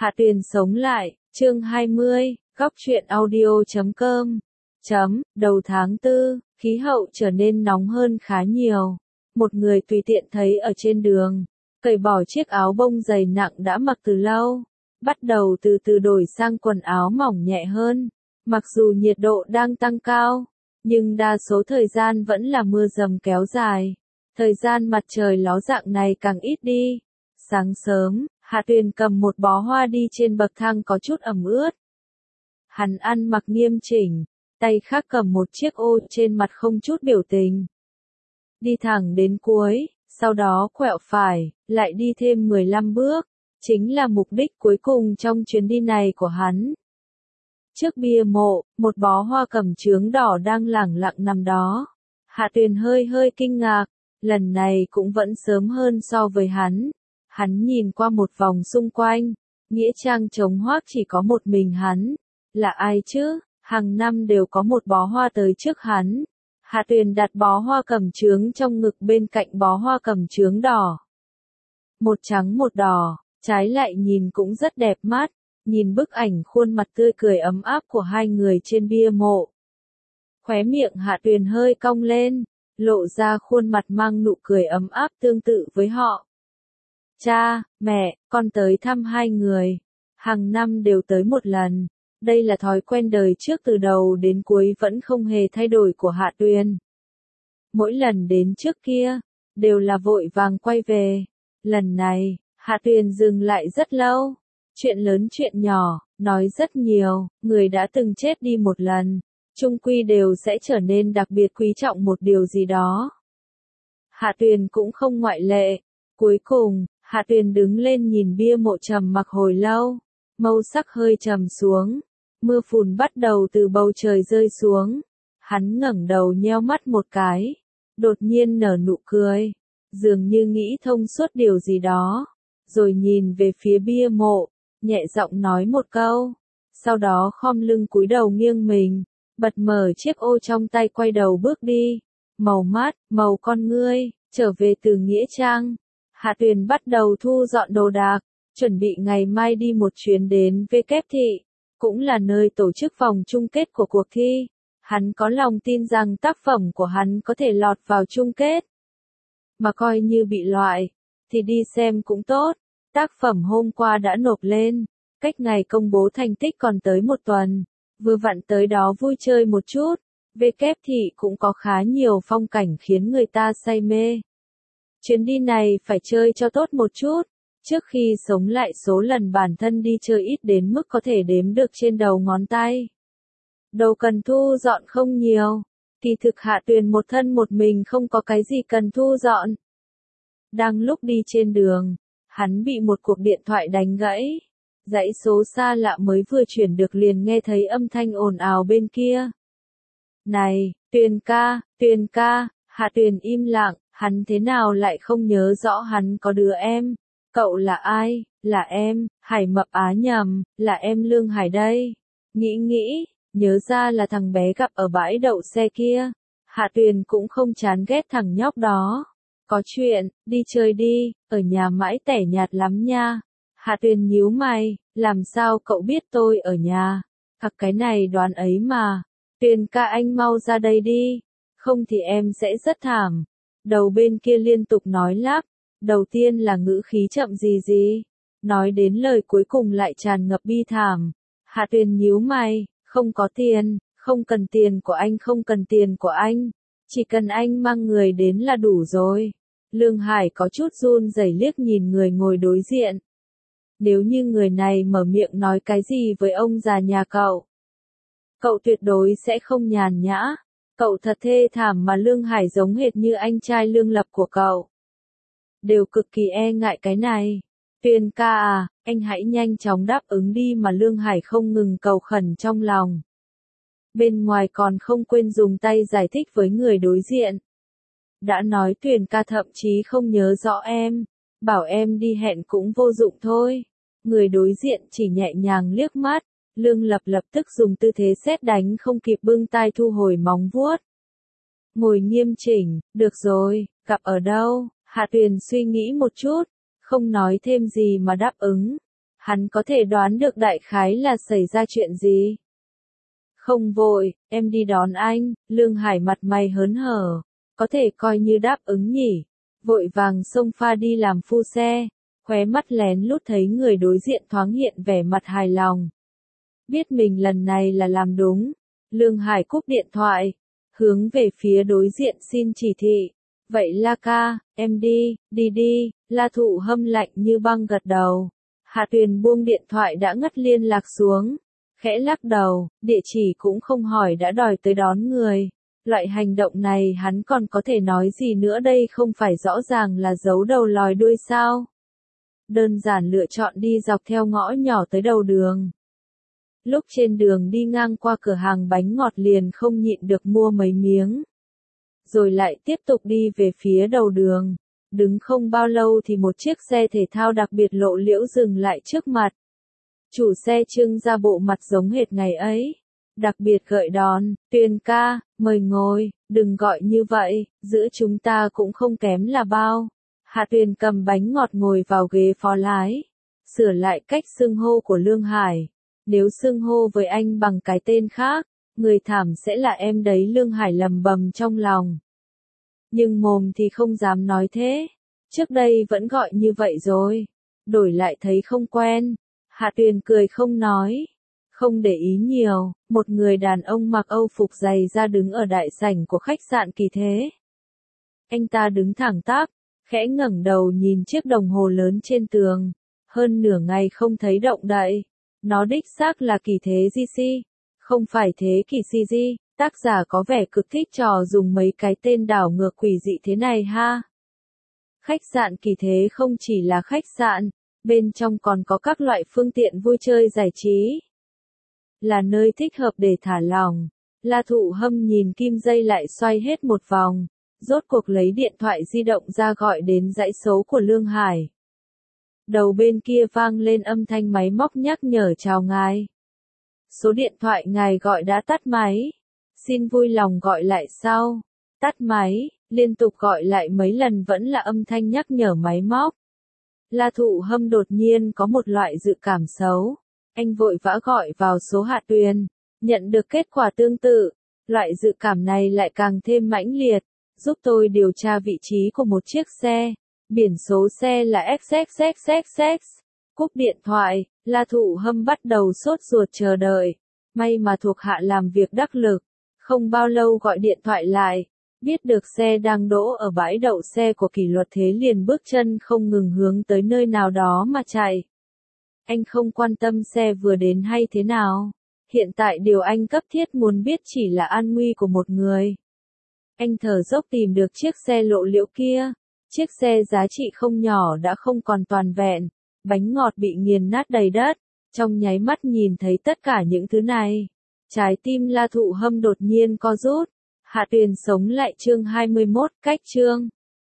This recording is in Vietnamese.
Hạ Tuyền sống lại, chương 20, góc truyện audio.com. Đầu tháng 4, khí hậu trở nên nóng hơn khá nhiều. Một người tùy tiện thấy ở trên đường, cởi bỏ chiếc áo bông dày nặng đã mặc từ lâu, bắt đầu từ từ đổi sang quần áo mỏng nhẹ hơn. Mặc dù nhiệt độ đang tăng cao, nhưng đa số thời gian vẫn là mưa dầm kéo dài. Thời gian mặt trời ló dạng này càng ít đi. Sáng sớm, Hạ Tuyền cầm một bó hoa đi trên bậc thang có chút ẩm ướt. Hắn ăn mặc nghiêm chỉnh, tay khác cầm một chiếc ô trên mặt không chút biểu tình. Đi thẳng đến cuối, sau đó quẹo phải, lại đi thêm 15 bước, chính là mục đích cuối cùng trong chuyến đi này của hắn. Trước bia mộ, một bó hoa cẩm chướng đỏ đang lẳng lặng nằm đó. Hạ Tuyền hơi kinh ngạc, lần này cũng vẫn sớm hơn so với hắn. Hắn nhìn qua một vòng xung quanh, nghĩa trang trống hoác chỉ có một mình hắn. Là ai chứ? Hàng năm đều có một bó hoa tới trước hắn. Hạ Tuyền đặt bó hoa cẩm chướng trong ngực bên cạnh bó hoa cẩm chướng đỏ. Một trắng một đỏ, trái lại nhìn cũng rất đẹp mắt. Nhìn bức ảnh khuôn mặt tươi cười ấm áp của hai người trên bia mộ. Khóe miệng Hạ Tuyền hơi cong lên, lộ ra khuôn mặt mang nụ cười ấm áp tương tự với họ. Cha, mẹ, con tới thăm hai người. Hàng năm đều tới một lần. Đây là thói quen đời trước từ đầu đến cuối vẫn không hề thay đổi của Hạ Tuyền. Mỗi lần đến trước kia, đều là vội vàng quay về. Lần này, Hạ Tuyền dừng lại rất lâu. Chuyện lớn chuyện nhỏ, nói rất nhiều, người đã từng chết đi một lần, chung quy đều sẽ trở nên đặc biệt quý trọng một điều gì đó. Hạ Tuyền cũng không ngoại lệ. Cuối cùng, Hạ Tuyền đứng lên nhìn bia mộ trầm mặc hồi lâu, màu sắc hơi trầm xuống, mưa phùn bắt đầu từ bầu trời rơi xuống. Hắn ngẩng đầu nheo mắt một cái, đột nhiên nở nụ cười, dường như nghĩ thông suốt điều gì đó, rồi nhìn về phía bia mộ, nhẹ giọng nói một câu, sau đó khom lưng cúi đầu nghiêng mình, bật mở chiếc ô trong tay quay đầu bước đi. Màu mắt, màu con ngươi, trở về từ nghĩa trang. Hạ Tuyền bắt đầu thu dọn đồ đạc, chuẩn bị ngày mai đi một chuyến đến W thị, cũng là nơi tổ chức vòng chung kết của cuộc thi. Hắn có lòng tin rằng tác phẩm của hắn có thể lọt vào chung kết. Mà coi như bị loại, thì đi xem cũng tốt. Tác phẩm hôm qua đã nộp lên, cách ngày công bố thành tích còn tới một tuần, vừa vặn tới đó vui chơi một chút. W thị cũng có khá nhiều phong cảnh khiến người ta say mê. Chuyến đi này phải chơi cho tốt một chút, trước khi sống lại số lần bản thân đi chơi ít đến mức có thể đếm được trên đầu ngón tay. Đồ cần thu dọn không nhiều, kỳ thực Hạ Tuyền một thân một mình không có cái gì cần thu dọn. Đang lúc đi trên đường, hắn bị một cuộc điện thoại đánh gãy. Dãy số xa lạ mới vừa chuyển được liền nghe thấy âm thanh ồn ào bên kia. Này, Tuyền ca, Hạ Tuyền im lặng, hắn thế nào lại không nhớ rõ hắn có đứa em. Cậu là ai? Là em, Hải Mập á nhầm, là em Lương Hải đây. Nghĩ, nhớ ra là thằng bé gặp ở bãi đậu xe kia. Hạ Tuyền cũng không chán ghét thằng nhóc đó. Có chuyện, đi chơi đi, ở nhà mãi tẻ nhạt lắm nha. Hạ Tuyền nhíu mày, làm sao cậu biết tôi ở nhà? Cái này đoán ấy mà. Tuyền ca anh mau ra đây đi, không thì em sẽ rất thảm. Đầu bên kia liên tục nói lắp, đầu tiên là ngữ khí chậm gì, nói đến lời cuối cùng lại tràn ngập bi thảm. Hạ Tuyền nhíu mày, không có tiền, không cần tiền của anh, không cần tiền của anh, chỉ cần anh mang người đến là đủ rồi. Lương Hải có chút run rẩy liếc nhìn người ngồi đối diện. Nếu như người này mở miệng nói cái gì với ông già nhà cậu, cậu tuyệt đối sẽ không nhàn nhã. Cậu thật thê thảm mà Lương Hải giống hệt như anh trai Lương Lập của cậu. Đều cực kỳ e ngại cái này. Tuyền ca à, anh hãy nhanh chóng đáp ứng đi mà Lương Hải không ngừng cầu khẩn trong lòng. Bên ngoài còn không quên dùng tay giải thích với người đối diện. Đã nói Tuyền ca thậm chí không nhớ rõ em, bảo em đi hẹn cũng vô dụng thôi. Người đối diện chỉ nhẹ nhàng liếc mắt. Lương Lập lập tức dùng tư thế sét đánh không kịp bưng tai thu hồi móng vuốt. Ngồi nghiêm chỉnh, được rồi, gặp ở đâu? Hạ Tuyền suy nghĩ một chút, không nói thêm gì mà đáp ứng. Hắn có thể đoán được đại khái là xảy ra chuyện gì. Không vội, em đi đón anh, Lương Hải mặt mày hớn hở, có thể coi như đáp ứng nhỉ. Vội vàng xông pha đi làm phu xe, khóe mắt lén lút thấy người đối diện thoáng hiện vẻ mặt hài lòng. Biết mình lần này là làm đúng, Lương Hải cúp điện thoại, hướng về phía đối diện xin chỉ thị. Vậy La ca, em đi, đi, La Thụ Hâm lạnh như băng gật đầu. Hạ Tuyền buông điện thoại đã ngắt liên lạc xuống, khẽ lắc đầu, địa chỉ cũng không hỏi đã đòi tới đón người. Loại hành động này hắn còn có thể nói gì nữa đây, không phải rõ ràng là giấu đầu lòi đuôi sao? Đơn giản lựa chọn đi dọc theo ngõ nhỏ tới đầu đường. Lúc trên đường đi ngang qua cửa hàng bánh ngọt liền không nhịn được mua mấy miếng. Rồi lại tiếp tục đi về phía đầu đường. Đứng không bao lâu thì một chiếc xe thể thao đặc biệt lộ liễu dừng lại trước mặt. Chủ xe trưng ra bộ mặt giống hệt ngày ấy. Đặc biệt gợi đón, Tuyền ca, mời ngồi, đừng gọi như vậy, giữa chúng ta cũng không kém là bao. Hạ Tuyền cầm bánh ngọt ngồi vào ghế phó lái. Sửa lại cách xưng hô của Lương Hải. Nếu xưng hô với anh bằng cái tên khác, người thảm sẽ là em đấy, Lương Hải lầm bầm trong lòng. Nhưng mồm thì không dám nói thế. Trước đây vẫn gọi như vậy rồi. Đổi lại thấy không quen. Hạ Tuyền cười không nói. Không để ý nhiều, một người đàn ông mặc Âu phục dày da đứng ở đại sảnh của khách sạn Kỳ Thế. Anh ta đứng thẳng tắp, khẽ ngẩng đầu nhìn chiếc đồng hồ lớn trên tường. Hơn nửa ngày không thấy động đậy. Nó đích xác là Kỳ Thế GC, không phải Thế Kỷ CG. Tác giả có vẻ cực thích trò dùng mấy cái tên đảo ngược quỷ dị thế này ha. Khách sạn Kỳ Thế không chỉ là khách sạn, bên trong còn có các loại phương tiện vui chơi giải trí. Là nơi thích hợp để thả lỏng. La Thụ Hâm nhìn kim dây lại xoay hết một vòng, rốt cuộc lấy điện thoại di động ra gọi đến dãy số của Lương Hải. Đầu bên kia vang lên âm thanh máy móc nhắc nhở chào ngài. Số điện thoại ngài gọi đã tắt máy. Xin vui lòng gọi lại sau. Tắt máy, liên tục gọi lại mấy lần vẫn là âm thanh nhắc nhở máy móc. La Thụ Hâm đột nhiên có một loại dự cảm xấu. Anh vội vã gọi vào số Hạ Tuyền, nhận được kết quả tương tự. Loại dự cảm này lại càng thêm mãnh liệt. Giúp tôi điều tra vị trí của một chiếc xe. Biển số xe là XXXXX. Cúp điện thoại, La Thụ Hâm bắt đầu sốt ruột chờ đợi. May mà thuộc hạ làm việc đắc lực. Không bao lâu gọi điện thoại lại. Biết được xe đang đỗ ở bãi đậu xe của kỷ luật thế liền bước chân không ngừng hướng tới nơi nào đó mà chạy. Anh không quan tâm xe vừa đến hay thế nào. Hiện tại điều anh cấp thiết muốn biết chỉ là an nguy của một người. Anh thở dốc tìm được chiếc xe lộ liễu kia. Chiếc xe giá trị không nhỏ đã không còn toàn vẹn. Bánh ngọt bị nghiền nát đầy đất. Trong nháy mắt nhìn thấy tất cả những thứ này. Trái tim La Thụ Hâm đột nhiên co rút. Hạ Tuyền sống lại chương 21, cách chương.